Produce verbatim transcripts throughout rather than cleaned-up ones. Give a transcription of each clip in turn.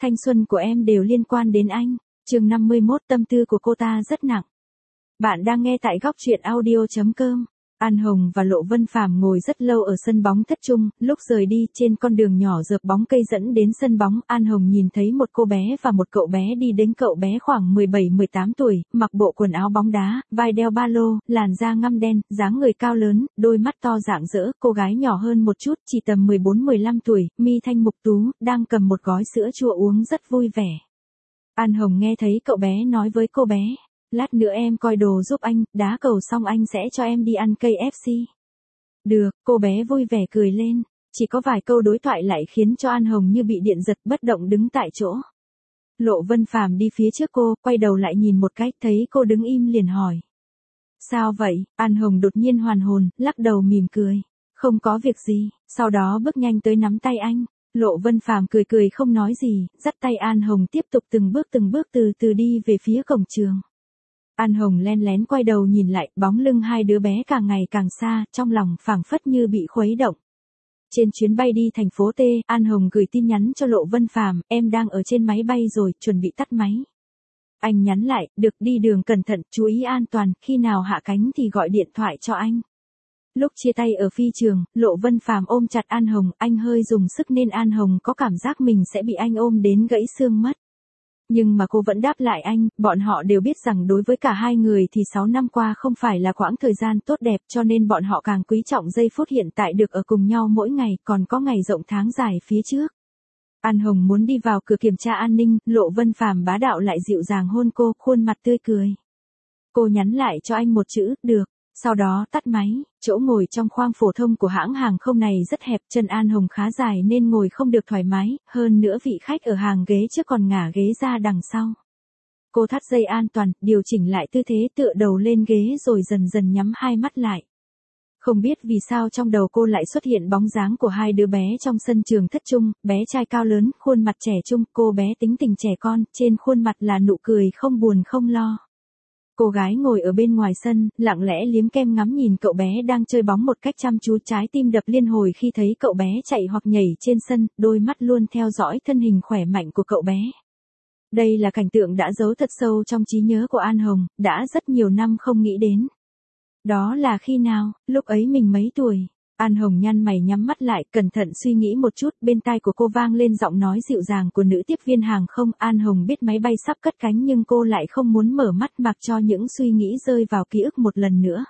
Thanh xuân của em đều liên quan đến anh. Chương năm mươi mốt, tâm tư của cô ta rất nặng. Bạn đang nghe tại góc truyện audio chấm com. An Hồng và Lộ Vân Phàm ngồi rất lâu ở sân bóng thất trung, lúc rời đi trên con đường nhỏ dợp bóng cây dẫn đến sân bóng, An Hồng nhìn thấy một cô bé và một cậu bé đi đến, cậu bé khoảng mười bảy mười tám tuổi, mặc bộ quần áo bóng đá, vai đeo ba lô, làn da ngăm đen, dáng người cao lớn, đôi mắt to rạng rỡ, cô gái nhỏ hơn một chút, chỉ tầm mười bốn mười lăm tuổi, mi thanh mục tú, đang cầm một gói sữa chua uống rất vui vẻ. An Hồng nghe thấy cậu bé nói với cô bé. Lát nữa em coi đồ giúp anh, đá cầu xong anh sẽ cho em đi ăn cây ép xê. Được, cô bé vui vẻ cười lên. Chỉ có vài câu đối thoại lại khiến cho An Hồng như bị điện giật, bất động đứng tại chỗ. Lộ Vân Phàm đi phía trước cô, quay đầu lại nhìn một cái, thấy cô đứng im liền hỏi. Sao vậy? An Hồng đột nhiên hoàn hồn, lắc đầu mỉm cười. Không có việc gì, sau đó bước nhanh tới nắm tay anh. Lộ Vân Phàm cười cười không nói gì, dắt tay An Hồng tiếp tục từng bước từng bước từ từ đi về phía cổng trường. An Hồng len lén quay đầu nhìn lại, bóng lưng hai đứa bé càng ngày càng xa, trong lòng phảng phất như bị khuấy động. Trên chuyến bay đi thành phố T, An Hồng gửi tin nhắn cho Lộ Vân Phàm, em đang ở trên máy bay rồi, chuẩn bị tắt máy. Anh nhắn lại, được, đi đường cẩn thận, chú ý an toàn, khi nào hạ cánh thì gọi điện thoại cho anh. Lúc chia tay ở phi trường, Lộ Vân Phàm ôm chặt An Hồng, anh hơi dùng sức nên An Hồng có cảm giác mình sẽ bị anh ôm đến gãy xương mất. Nhưng mà cô vẫn đáp lại anh, bọn họ đều biết rằng đối với cả hai người thì sáu năm qua không phải là quãng thời gian tốt đẹp, cho nên bọn họ càng quý trọng giây phút hiện tại được ở cùng nhau mỗi ngày, còn có ngày rộng tháng dài phía trước. An Hồng muốn đi vào cửa kiểm tra an ninh, Lộ Vân Phàm bá đạo lại dịu dàng hôn cô, khuôn mặt tươi cười. Cô nhắn lại cho anh một chữ, được. Sau đó tắt máy, chỗ ngồi trong khoang phổ thông của hãng hàng không này rất hẹp, chân An Hồng khá dài nên ngồi không được thoải mái, hơn nữa vị khách ở hàng ghế trước còn ngả ghế ra đằng sau. Cô thắt dây an toàn, điều chỉnh lại tư thế tựa đầu lên ghế rồi dần dần nhắm hai mắt lại. Không biết vì sao trong đầu cô lại xuất hiện bóng dáng của hai đứa bé trong sân trường thất trung, bé trai cao lớn, khuôn mặt trẻ trung, cô bé tính tình trẻ con, trên khuôn mặt là nụ cười không buồn không lo. Cô gái ngồi ở bên ngoài sân, lặng lẽ liếm kem ngắm nhìn cậu bé đang chơi bóng một cách chăm chú, trái tim đập liên hồi khi thấy cậu bé chạy hoặc nhảy trên sân, đôi mắt luôn theo dõi thân hình khỏe mạnh của cậu bé. Đây là cảnh tượng đã giấu thật sâu trong trí nhớ của An Hồng, đã rất nhiều năm không nghĩ đến. Đó là khi nào, lúc ấy mình mấy tuổi? An Hồng nhăn mày nhắm mắt lại, cẩn thận suy nghĩ một chút, bên tai của cô vang lên giọng nói dịu dàng của nữ tiếp viên hàng không. An Hồng biết máy bay sắp cất cánh nhưng cô lại không muốn mở mắt mặc cho những suy nghĩ rơi vào ký ức một lần nữa.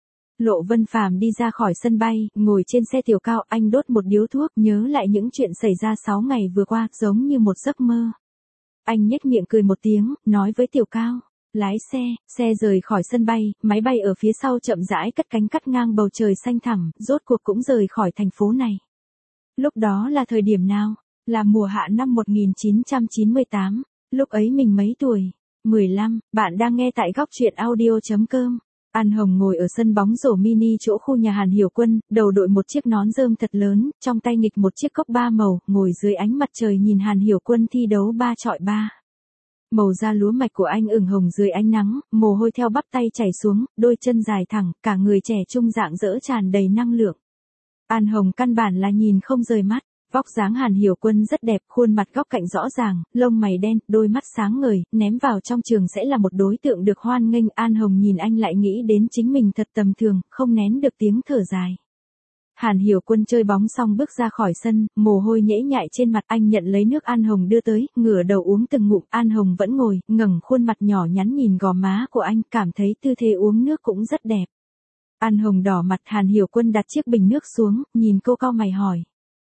Lộ Vân Phàm đi ra khỏi sân bay, ngồi trên xe tiểu cao, anh đốt một điếu thuốc, nhớ lại những chuyện xảy ra sáu ngày vừa qua, giống như một giấc mơ. Anh nhếch miệng cười một tiếng, nói với tiểu cao. Lái xe, xe rời khỏi sân bay, máy bay ở phía sau chậm rãi cất cánh cắt ngang bầu trời xanh thẳm, rốt cuộc cũng rời khỏi thành phố này. Lúc đó là thời điểm nào? Là mùa hạ năm một nghìn chín trăm chín mươi tám, lúc ấy mình mấy tuổi? mười lăm, bạn đang nghe tại góc truyện audio chấm com. An Hồng ngồi ở sân bóng rổ mini chỗ khu nhà Hàn Hiểu Quân, đầu đội một chiếc nón rơm thật lớn, trong tay nghịch một chiếc cốc ba màu, ngồi dưới ánh mặt trời nhìn Hàn Hiểu Quân thi đấu ba chọi ba. Màu da lúa mạch của anh ửng hồng dưới ánh nắng, mồ hôi theo bắp tay chảy xuống, đôi chân dài thẳng, cả người trẻ trung rạng rỡ tràn đầy năng lượng. An Hồng căn bản là nhìn không rời mắt, vóc dáng Hàn Hiểu Quân rất đẹp, khuôn mặt góc cạnh rõ ràng, lông mày đen, đôi mắt sáng ngời, ném vào trong trường sẽ là một đối tượng được hoan nghênh. An Hồng nhìn anh lại nghĩ đến chính mình thật tầm thường, không nén được tiếng thở dài. Hàn Hiểu Quân chơi bóng xong bước ra khỏi sân, mồ hôi nhễ nhại trên mặt, anh nhận lấy nước An Hồng đưa tới, ngửa đầu uống từng ngụm. An Hồng vẫn ngồi, ngẩng khuôn mặt nhỏ nhắn nhìn gò má của anh, cảm thấy tư thế uống nước cũng rất đẹp. An Hồng đỏ mặt, Hàn Hiểu Quân đặt chiếc bình nước xuống, nhìn cô cau mày hỏi.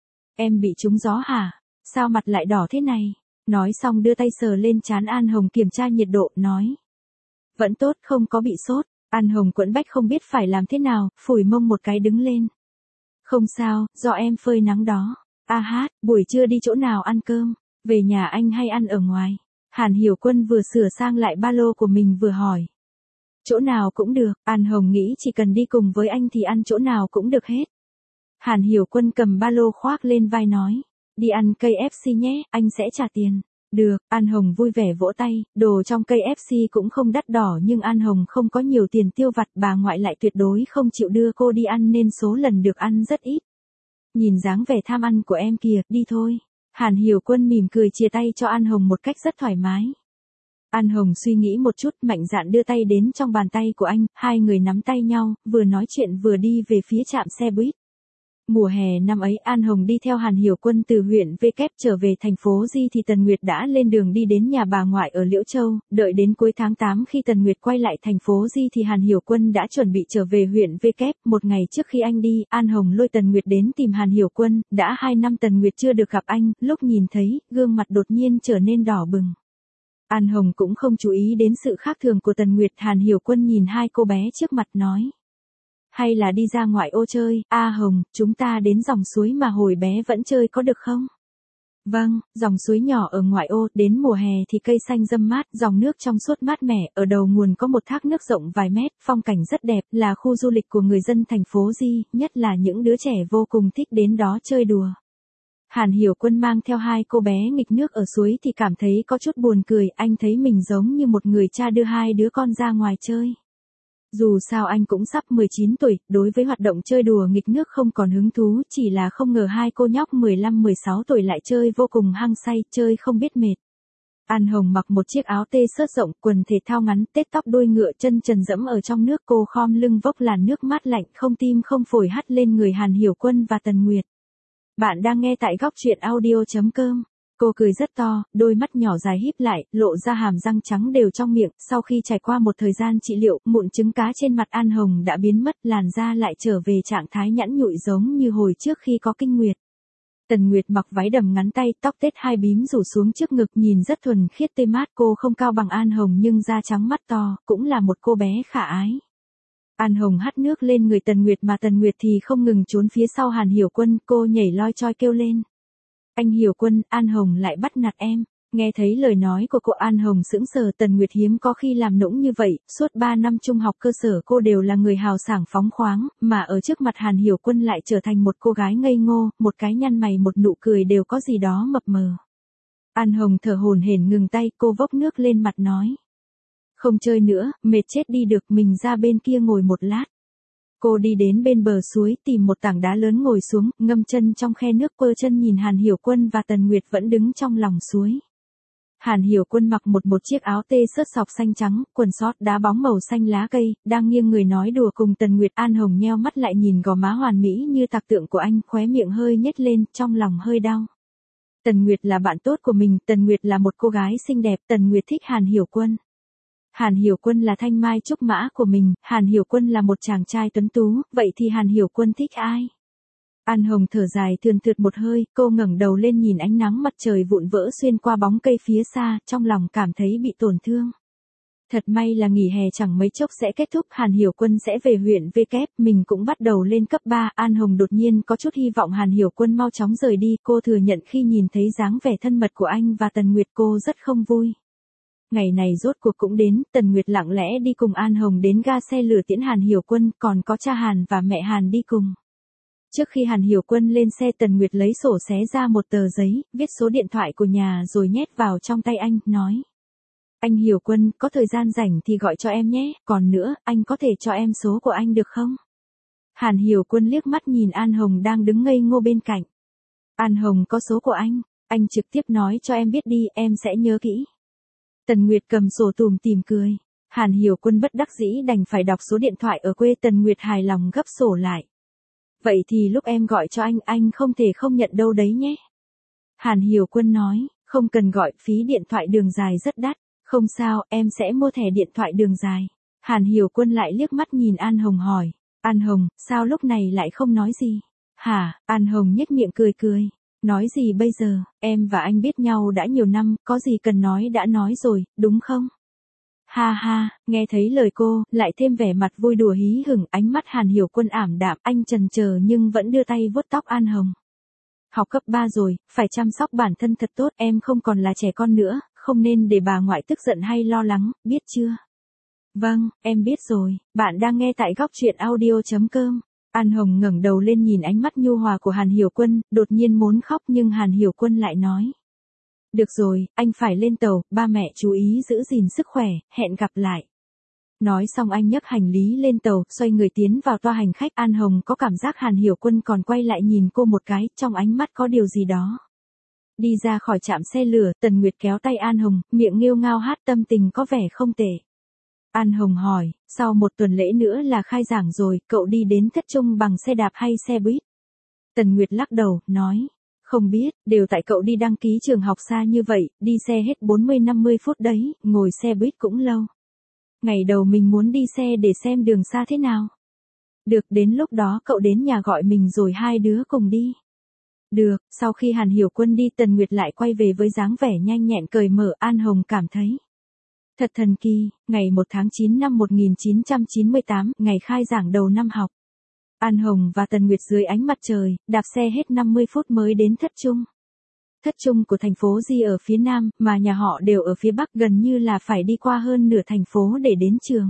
Em bị trúng gió hả? Sao mặt lại đỏ thế này? Nói xong đưa tay sờ lên trán An Hồng kiểm tra nhiệt độ, nói. Vẫn tốt, không có bị sốt. An Hồng quẫn bách không biết phải làm thế nào, phủi mông một cái đứng lên. Không sao, do em phơi nắng đó. A hát, buổi trưa đi chỗ nào ăn cơm? Về nhà anh hay ăn ở ngoài? Hàn Hiểu Quân vừa sửa sang lại ba lô của mình vừa hỏi. Chỗ nào cũng được, An Hồng nghĩ chỉ cần đi cùng với anh thì ăn chỗ nào cũng được hết. Hàn Hiểu Quân cầm ba lô khoác lên vai nói. Đi ăn cây ép xê nhé, anh sẽ trả tiền. Được, An Hồng vui vẻ vỗ tay, đồ trong cây ép xê cũng không đắt đỏ nhưng An Hồng không có nhiều tiền tiêu vặt, bà ngoại lại tuyệt đối không chịu đưa cô đi ăn nên số lần được ăn rất ít. Nhìn dáng vẻ tham ăn của em kìa, đi thôi. Hàn Hiểu Quân mỉm cười chia tay cho An Hồng một cách rất thoải mái. An Hồng suy nghĩ một chút, mạnh dạn đưa tay đến trong bàn tay của anh, hai người nắm tay nhau, vừa nói chuyện vừa đi về phía trạm xe buýt. Mùa hè năm ấy An Hồng đi theo Hàn Hiểu Quân từ huyện V kép trở về thành phố Di thì Tần Nguyệt đã lên đường đi đến nhà bà ngoại ở Liễu Châu, đợi đến cuối tháng tám khi Tần Nguyệt quay lại thành phố Di thì Hàn Hiểu Quân đã chuẩn bị trở về huyện V kép. Một ngày trước khi anh đi, An Hồng lôi Tần Nguyệt đến tìm Hàn Hiểu Quân, đã hai năm Tần Nguyệt chưa được gặp anh, lúc nhìn thấy, gương mặt đột nhiên trở nên đỏ bừng. An Hồng cũng không chú ý đến sự khác thường của Tần Nguyệt. Hàn Hiểu Quân nhìn hai cô bé trước mặt nói. Hay là đi ra ngoại ô chơi, A Hồng, chúng ta đến dòng suối mà hồi bé vẫn chơi có được không? Vâng, dòng suối nhỏ ở ngoại ô, đến mùa hè thì cây xanh râm mát, dòng nước trong suốt mát mẻ, ở đầu nguồn có một thác nước rộng vài mét, phong cảnh rất đẹp, là khu du lịch của người dân thành phố Di, nhất là những đứa trẻ vô cùng thích đến đó chơi đùa. Hàn Hiểu Quân mang theo hai cô bé nghịch nước ở suối thì cảm thấy có chút buồn cười, anh thấy mình giống như một người cha đưa hai đứa con ra ngoài chơi. Dù sao anh cũng sắp mười chín tuổi, đối với hoạt động chơi đùa nghịch nước không còn hứng thú, chỉ là không ngờ hai cô nhóc mười lăm mười sáu tuổi lại chơi vô cùng hăng say, chơi không biết mệt. An Hồng mặc một chiếc áo tê xớt rộng, quần thể thao ngắn, tết tóc đuôi ngựa, chân trần dẫm ở trong nước, cô khom lưng vốc làn nước mát lạnh, không tim không phổi hắt lên người Hàn Hiểu Quân và Tần Nguyệt. Bạn đang nghe tại góc truyện audio chấm com. Cô cười rất to, đôi mắt nhỏ dài híp lại, lộ ra hàm răng trắng đều trong miệng, sau khi trải qua một thời gian trị liệu, mụn trứng cá trên mặt An Hồng đã biến mất, làn da lại trở về trạng thái nhẵn nhụi giống như hồi trước khi có kinh nguyệt. Tần Nguyệt mặc váy đầm ngắn tay, tóc tết hai bím rủ xuống trước ngực, nhìn rất thuần khiết tươi mát, cô không cao bằng An Hồng nhưng da trắng mắt to, cũng là một cô bé khả ái. An Hồng hắt nước lên người Tần Nguyệt mà Tần Nguyệt thì không ngừng trốn phía sau Hàn Hiểu Quân, cô nhảy loi choi kêu lên. Anh Hiểu Quân, An Hồng lại bắt nạt em. Nghe thấy lời nói của cô, An Hồng sững sờ. Tần Nguyệt hiếm có khi làm nũng như vậy, suốt ba năm trung học cơ sở cô đều là người hào sảng phóng khoáng, mà ở trước mặt Hàn Hiểu Quân lại trở thành một cô gái ngây ngô, một cái nhăn mày một nụ cười đều có gì đó mập mờ. An Hồng thở hổn hển ngừng tay, cô vốc nước lên mặt nói. Không chơi nữa, mệt chết đi được, mình ra bên kia ngồi một lát. Cô đi đến bên bờ suối, tìm một tảng đá lớn ngồi xuống, ngâm chân trong khe nước, quơ chân nhìn Hàn Hiểu Quân và Tần Nguyệt vẫn đứng trong lòng suối. Hàn Hiểu Quân mặc một một chiếc áo tê xớt sọc xanh trắng, quần sót đá bóng màu xanh lá cây, đang nghiêng người nói đùa cùng Tần Nguyệt. An Hồng nheo mắt lại nhìn gò má hoàn mỹ như tạc tượng của anh, khóe miệng hơi nhếch lên, trong lòng hơi đau. Tần Nguyệt là bạn tốt của mình, Tần Nguyệt là một cô gái xinh đẹp, Tần Nguyệt thích Hàn Hiểu Quân. Hàn Hiểu Quân là thanh mai trúc mã của mình, Hàn Hiểu Quân là một chàng trai tuấn tú, vậy thì Hàn Hiểu Quân thích ai? An Hồng thở dài thườn thượt một hơi, cô ngẩng đầu lên nhìn ánh nắng mặt trời vụn vỡ xuyên qua bóng cây phía xa, trong lòng cảm thấy bị tổn thương. Thật may là nghỉ hè chẳng mấy chốc sẽ kết thúc, Hàn Hiểu Quân sẽ về huyện V kép, mình cũng bắt đầu lên cấp ba. An Hồng đột nhiên có chút hy vọng Hàn Hiểu Quân mau chóng rời đi, cô thừa nhận khi nhìn thấy dáng vẻ thân mật của anh và Tần Nguyệt cô rất không vui. Ngày này rốt cuộc cũng đến, Tần Nguyệt lặng lẽ đi cùng An Hồng đến ga xe lửa tiễn Hàn Hiểu Quân, còn có cha Hàn và mẹ Hàn đi cùng. Trước khi Hàn Hiểu Quân lên xe, Tần Nguyệt lấy sổ xé ra một tờ giấy, viết số điện thoại của nhà rồi nhét vào trong tay anh, nói. Anh Hiểu Quân, có thời gian rảnh thì gọi cho em nhé, còn nữa, anh có thể cho em số của anh được không? Hàn Hiểu Quân liếc mắt nhìn An Hồng đang đứng ngây ngô bên cạnh. An Hồng có số của anh, anh trực tiếp nói cho em biết đi, em sẽ nhớ kỹ. Tần Nguyệt cầm sổ tủm tỉm cười. Hàn Hiểu Quân bất đắc dĩ đành phải đọc số điện thoại ở quê. Tần Nguyệt hài lòng gấp sổ lại. Vậy thì lúc em gọi cho anh, anh không thể không nhận đâu đấy nhé. Hàn Hiểu Quân nói, không cần gọi, phí điện thoại đường dài rất đắt. Không sao, em sẽ mua thẻ điện thoại đường dài. Hàn Hiểu Quân lại liếc mắt nhìn An Hồng hỏi. An Hồng, sao lúc này lại không nói gì? Hả? An Hồng nhếch miệng cười cười. Nói gì bây giờ, em và anh biết nhau đã nhiều năm, có gì cần nói đã nói rồi, đúng không? Ha ha, nghe thấy lời cô, lại thêm vẻ mặt vui đùa hí hửng, ánh mắt Hàn Hiểu Quân ảm đạm, anh chần chờ nhưng vẫn đưa tay vuốt tóc An Hồng. Học cấp ba rồi, phải chăm sóc bản thân thật tốt, em không còn là trẻ con nữa, không nên để bà ngoại tức giận hay lo lắng, biết chưa? Vâng, em biết rồi, bạn đang nghe tại góc truyện audio chấm com. An Hồng ngẩng đầu lên nhìn ánh mắt nhu hòa của Hàn Hiểu Quân, đột nhiên muốn khóc nhưng Hàn Hiểu Quân lại nói. Được rồi, anh phải lên tàu, ba mẹ chú ý giữ gìn sức khỏe, hẹn gặp lại. Nói xong anh nhấc hành lý lên tàu, xoay người tiến vào toa hành khách. An Hồng có cảm giác Hàn Hiểu Quân còn quay lại nhìn cô một cái, trong ánh mắt có điều gì đó. Đi ra khỏi trạm xe lửa, Tần Nguyệt kéo tay An Hồng, miệng nghêu ngao hát tâm tình có vẻ không tệ. An Hồng hỏi, sau một tuần lễ nữa là khai giảng rồi, cậu đi đến Thất Trung bằng xe đạp hay xe buýt? Tần Nguyệt lắc đầu, nói, không biết, đều tại cậu đi đăng ký trường học xa như vậy, đi xe hết bốn mươi năm mươi phút đấy, ngồi xe buýt cũng lâu. Ngày đầu mình muốn đi xe để xem đường xa thế nào. Được, đến lúc đó cậu đến nhà gọi mình rồi hai đứa cùng đi. Được, sau khi Hàn Hiểu Quân đi, Tần Nguyệt lại quay về với dáng vẻ nhanh nhẹn cởi mở. An Hồng cảm thấy thật thần kỳ. Ngày một tháng chín năm một nghìn chín trăm chín mươi tám, ngày khai giảng đầu năm học. An Hồng và Tần Nguyệt dưới ánh mặt trời, đạp xe hết năm mươi phút mới đến Thất Trung. Thất Trung của thành phố Di ở phía nam, mà nhà họ đều ở phía bắc, gần như là phải đi qua hơn nửa thành phố để đến trường.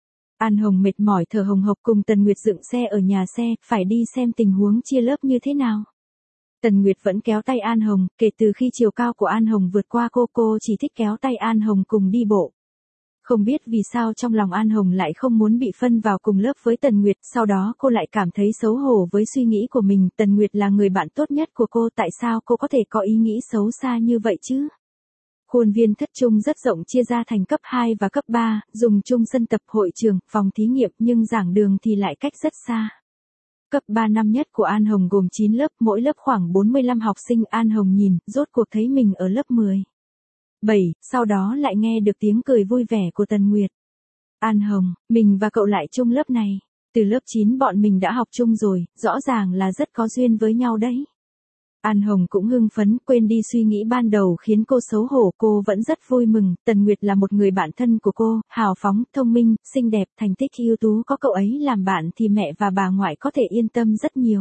An Hồng mệt mỏi thở hồng hộc cùng Tần Nguyệt dựng xe ở nhà xe, phải đi xem tình huống chia lớp như thế nào. Tần Nguyệt vẫn kéo tay An Hồng, kể từ khi chiều cao của An Hồng vượt qua cô, cô chỉ thích kéo tay An Hồng cùng đi bộ. Không biết vì sao trong lòng An Hồng lại không muốn bị phân vào cùng lớp với Tần Nguyệt, sau đó cô lại cảm thấy xấu hổ với suy nghĩ của mình. Tần Nguyệt là người bạn tốt nhất của cô, tại sao cô có thể có ý nghĩ xấu xa như vậy chứ? Khuôn viên Thất Trung rất rộng, chia ra thành cấp hai và cấp ba, dùng chung sân tập, hội trường, phòng thí nghiệm, nhưng giảng đường thì lại cách rất xa. Cấp ba năm nhất của An Hồng gồm chín lớp, mỗi lớp khoảng bốn mươi lăm học sinh. An Hồng nhìn, rốt cuộc thấy mình ở lớp mười bảy, sau đó lại nghe được tiếng cười vui vẻ của Tần Nguyệt. An Hồng, mình và cậu lại chung lớp này. Từ lớp chín bọn mình đã học chung rồi, rõ ràng là rất có duyên với nhau đấy. An Hồng cũng hưng phấn, quên đi suy nghĩ ban đầu khiến cô xấu hổ, cô vẫn rất vui mừng. Tần Nguyệt là một người bạn thân của cô, hào phóng, thông minh, xinh đẹp, thành tích ưu tú, có cậu ấy làm bạn thì mẹ và bà ngoại có thể yên tâm rất nhiều.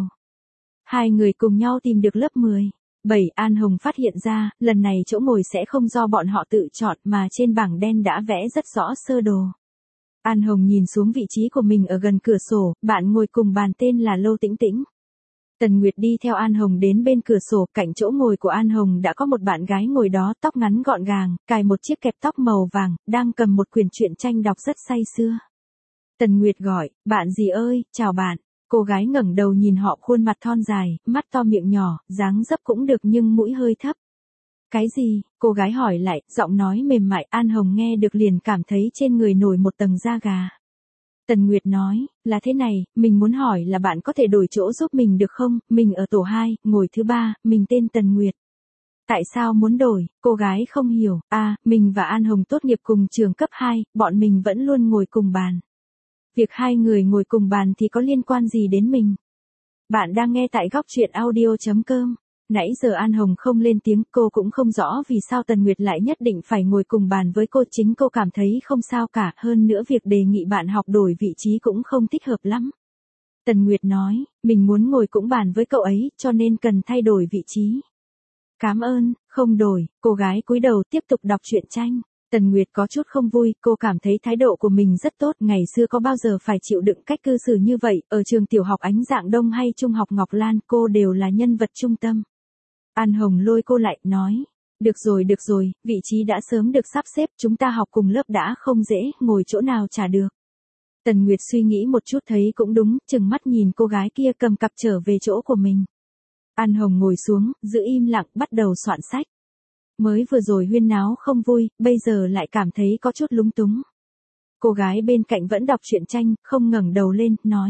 Hai người cùng nhau tìm được lớp mười bảy, An Hồng phát hiện ra, lần này chỗ ngồi sẽ không do bọn họ tự chọn mà trên bảng đen đã vẽ rất rõ sơ đồ. An Hồng nhìn xuống vị trí của mình ở gần cửa sổ, bạn ngồi cùng bàn tên là Lô Tĩnh Tĩnh. Tần Nguyệt đi theo An Hồng đến bên cửa sổ, cạnh chỗ ngồi của An Hồng đã có một bạn gái ngồi đó, tóc ngắn gọn gàng, cài một chiếc kẹp tóc màu vàng, đang cầm một quyển truyện tranh đọc rất say sưa. Tần Nguyệt gọi, bạn gì ơi, chào bạn. Cô gái ngẩng đầu nhìn họ, khuôn mặt thon dài, mắt to miệng nhỏ, dáng dấp cũng được nhưng mũi hơi thấp. Cái gì? Cô gái hỏi lại, giọng nói mềm mại. An Hồng nghe được liền cảm thấy trên người nổi một tầng da gà. Tần Nguyệt nói, là thế này, mình muốn hỏi là bạn có thể đổi chỗ giúp mình được không? Mình ở tổ hai, ngồi thứ ba, mình tên Tần Nguyệt. Tại sao muốn đổi? Cô gái không hiểu. À, mình và An Hồng tốt nghiệp cùng trường cấp hai, bọn mình vẫn luôn ngồi cùng bàn. Việc hai người ngồi cùng bàn thì có liên quan gì đến mình? Bạn đang nghe tại góc truyện audio chấm com. Nãy giờ An Hồng không lên tiếng, cô cũng không rõ vì sao Tần Nguyệt lại nhất định phải ngồi cùng bàn với cô, chính cô cảm thấy không sao cả, hơn nữa việc đề nghị bạn học đổi vị trí cũng không thích hợp lắm. Tần Nguyệt nói, mình muốn ngồi cũng bàn với cậu ấy, cho nên cần thay đổi vị trí. Cảm ơn, không đổi. Cô gái cúi đầu tiếp tục đọc truyện tranh. Tần Nguyệt có chút không vui, cô cảm thấy thái độ của mình rất tốt, ngày xưa có bao giờ phải chịu đựng cách cư xử như vậy, ở trường tiểu học Ánh Dạng Đông hay trung học Ngọc Lan, cô đều là nhân vật trung tâm. An Hồng lôi cô lại, nói, được rồi được rồi, vị trí đã sớm được sắp xếp, chúng ta học cùng lớp đã không dễ, ngồi chỗ nào chả được. Tần Nguyệt suy nghĩ một chút thấy cũng đúng, chừng mắt nhìn cô gái kia cầm cặp trở về chỗ của mình. An Hồng ngồi xuống, giữ im lặng, bắt đầu soạn sách. Mới vừa rồi huyên náo không vui, bây giờ lại cảm thấy có chút lúng túng. Cô gái bên cạnh vẫn đọc truyện tranh, không ngẩng đầu lên, nói.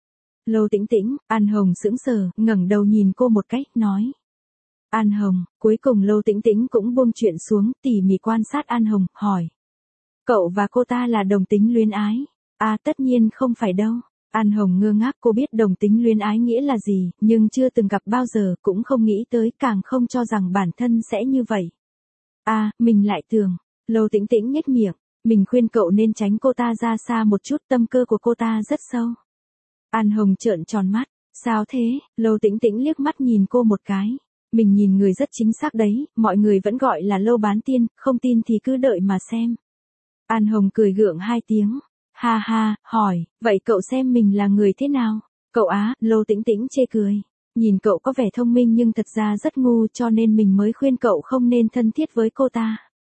Lô Tĩnh Tĩnh. An Hồng sững sờ, ngẩng đầu nhìn cô một cách, nói. An Hồng. Cuối cùng Lô Tĩnh Tĩnh cũng buông chuyện xuống, tỉ mỉ quan sát An Hồng, hỏi. Cậu và cô ta là đồng tính luyến ái? À, tất nhiên không phải đâu. An Hồng ngơ ngác, cô biết đồng tính luyến ái nghĩa là gì, nhưng chưa từng gặp bao giờ, cũng không nghĩ tới, càng không cho rằng bản thân sẽ như vậy. À, mình lại tưởng. Lô Tĩnh Tĩnh nhếch miệng, mình khuyên cậu nên tránh cô ta ra xa một chút, tâm cơ của cô ta rất sâu. An Hồng trợn tròn mắt, sao thế? Lô Tĩnh Tĩnh liếc mắt nhìn cô một cái. Mình nhìn người rất chính xác đấy, mọi người vẫn gọi là Lô bán tiên, không tin thì cứ đợi mà xem. An Hồng cười gượng hai tiếng. Ha ha, hỏi, vậy cậu xem mình là người thế nào? Cậu á, Lô Tĩnh Tĩnh chê cười. Nhìn cậu có vẻ thông minh nhưng thật ra rất ngu, cho nên mình mới khuyên cậu không nên thân thiết với cô ta.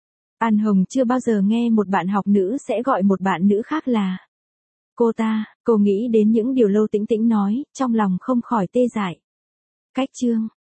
An Hồng chưa bao giờ nghe một bạn học nữ sẽ gọi một bạn nữ khác là cô ta. Cô nghĩ đến những điều Lô Tĩnh Tĩnh nói, trong lòng không khỏi tê dại. Cách chương.